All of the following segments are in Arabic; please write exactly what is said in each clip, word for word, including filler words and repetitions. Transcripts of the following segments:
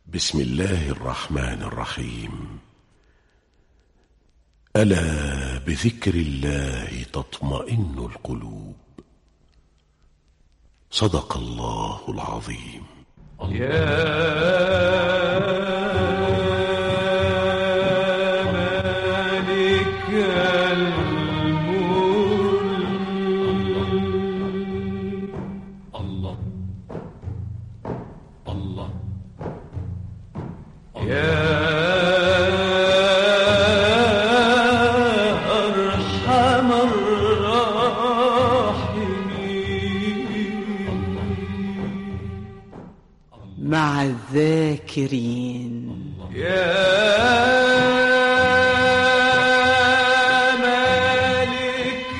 بسم الله الرحمن الرحيم. ألا بذكر الله تطمئن القلوب. صدق الله العظيم. يا مع الذاكرين. يا مالك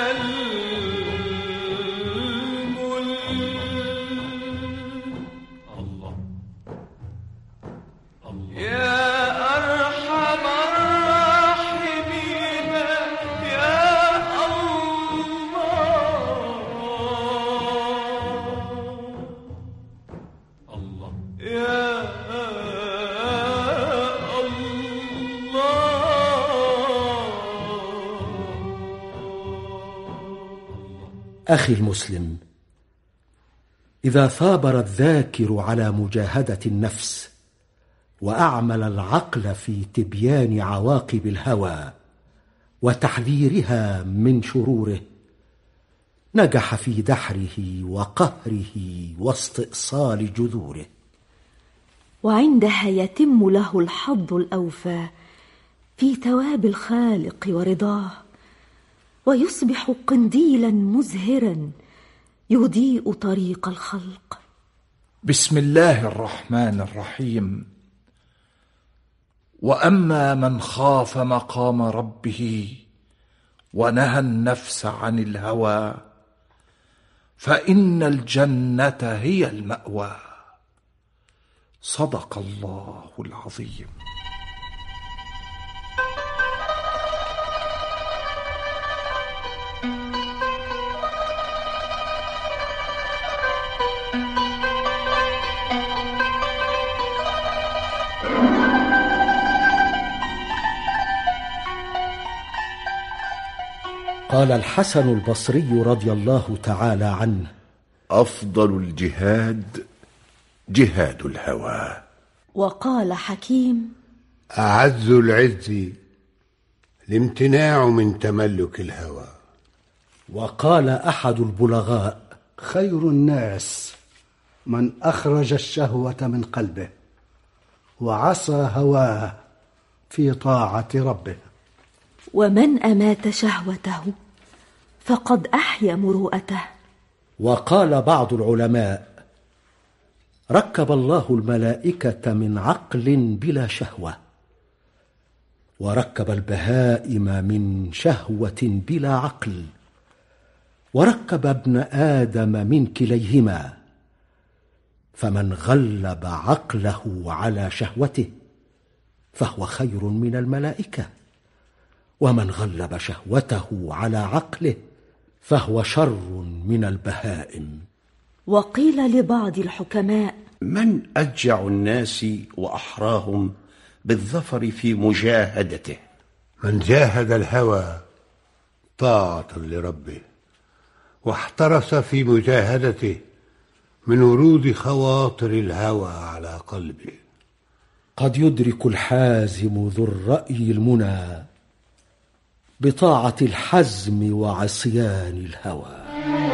الملك. الله الله. يا أرحم الراحمين. يا الله الله. يا أخي المسلم، إذا ثابر الذاكر على مجاهدة النفس وأعمل العقل في تبيان عواقب الهوى وتحذيرها من شروره، نجح في دحره وقهره واستئصال جذوره، وعندها يتم له الحظ الأوفى في ثواب الخالق ورضاه، ويصبح قنديلا مزهرا يضيء طريق الخلق. بسم الله الرحمن الرحيم. وأما من خاف مقام ربه ونهى النفس عن الهوى فإن الجنة هي المأوى. صدق الله العظيم. قال الحسن البصري رضي الله تعالى عنه: أفضل الجهاد جهاد الهوى. وقال حكيم: أعز العز الامتناع من تملك الهوى. وقال أحد البلغاء: خير الناس من أخرج الشهوة من قلبه وعصى هواه في طاعة ربه. ومن أمات شهوته فقد أحيا مروءته. وقال بعض العلماء: ركب الله الملائكة من عقل بلا شهوة، وركب البهائم من شهوة بلا عقل، وركب ابن آدم من كليهما، فمن غلب عقله على شهوته فهو خير من الملائكة، ومن غلب شهوته على عقله فهو شر من البهائم. وقيل لبعض الحكماء: من أشجع الناس وأحراهم بالظفر في مجاهدته؟ من جاهد الهوى طاعة لربه، واحترس في مجاهدته من ورود خواطر الهوى على قلبه. قد يدرك الحازم ذو الرأي المنى بطاعة الحزم وعصيان الهوى.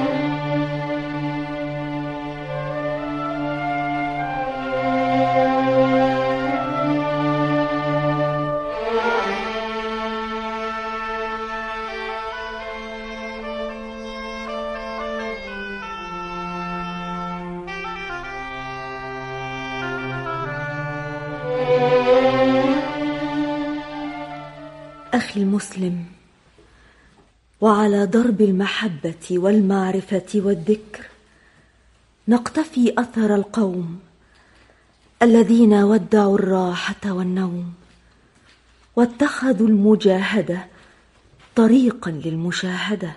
أخي المسلم، وعلى درب المحبة والمعرفة والذكر نقتفي أثر القوم الذين ودعوا الراحة والنوم، واتخذوا المجاهدة طريقا للمشاهدة،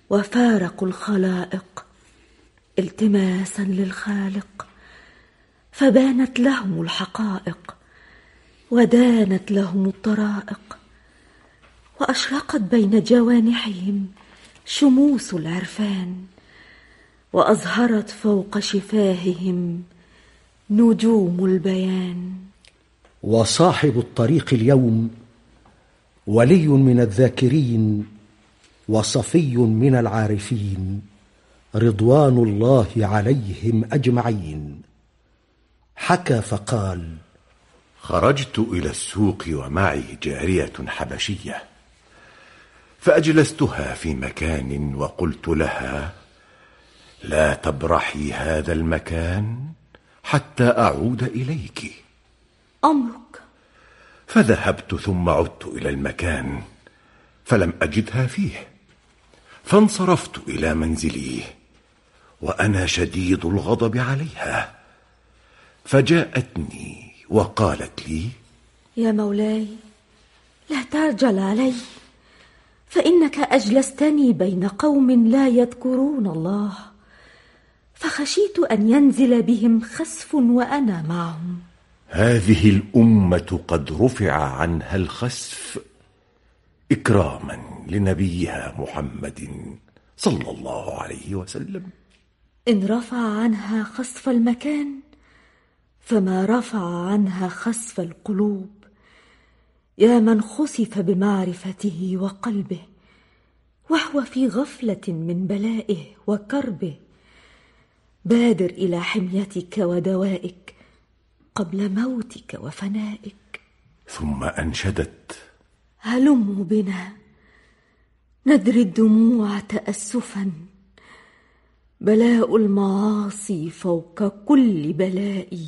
وفارقوا الخلائق التماسا للخالق، فبانت لهم الحقائق ودانت لهم الطرائق، وأشرقت بين جوانحهم شموس العرفان، وأزهرت فوق شفاههم نجوم البيان. وصاحب الطريق اليوم ولي من الذاكرين وصفي من العارفين، رضوان الله عليهم أجمعين. حكى فقال: خرجت إلى السوق ومعي جارية حبشية، فأجلستها في مكان وقلت لها: لا تبرحي هذا المكان حتى أعود إليك. أمرك. فذهبت ثم عدت إلى المكان فلم أجدها فيه، فانصرفت إلى منزلي وأنا شديد الغضب عليها، فجاءتني وقالت لي: يا مولاي، لا تعجل علي، فإنك أجلستني بين قوم لا يذكرون الله، فخشيت أن ينزل بهم خسف وأنا معهم. هذه الأمة قد رفع عنها الخسف إكراما لنبيها محمد صلى الله عليه وسلم. إن رفع عنها خسف المكان فما رفع عنها خسف القلوب. يا من خسف بمعرفته وقلبه وهو في غفلة من بلائه وكربه، بادر إلى حميتك ودوائك قبل موتك وفنائك. ثم أنشدت: هلموا بنا ندري الدموع تأسفا، بلاء المعاصي فوق كل بلاء،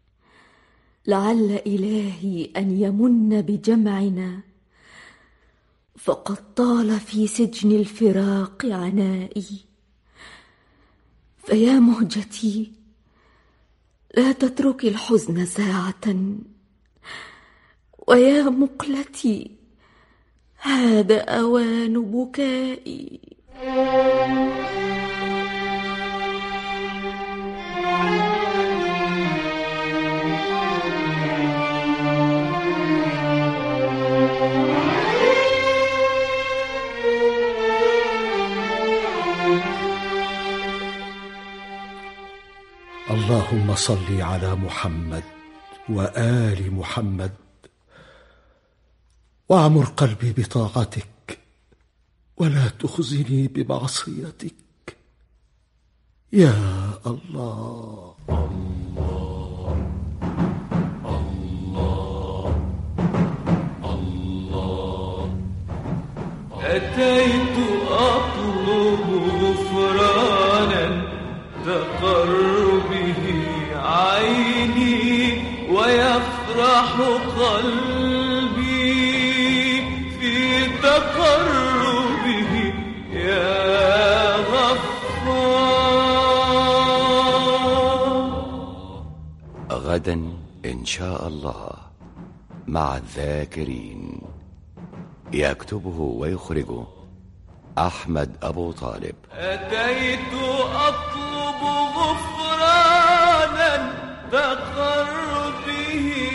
لعل إلهي أن يمن بجمعنا، فقد طال في سجن الفراق عنائي. فيا مهجتي لا تتركي الحزن ساعة، ويا مقلتي هذا أوان بكائي. اللهم صل على محمد وآل محمد، واعمر قلبي بطاعتك ولا تخزني بمعصيتك يا الله. الله الله الله. أتيت أطلب غفرانا تقر به عيني ويفرح قلبي في تقربه يا غفار. غدا إن شاء الله مع الذاكرين، يكتبه ويخرجه أحمد أبو طالب. أتيت أطلب غفرانا تقر به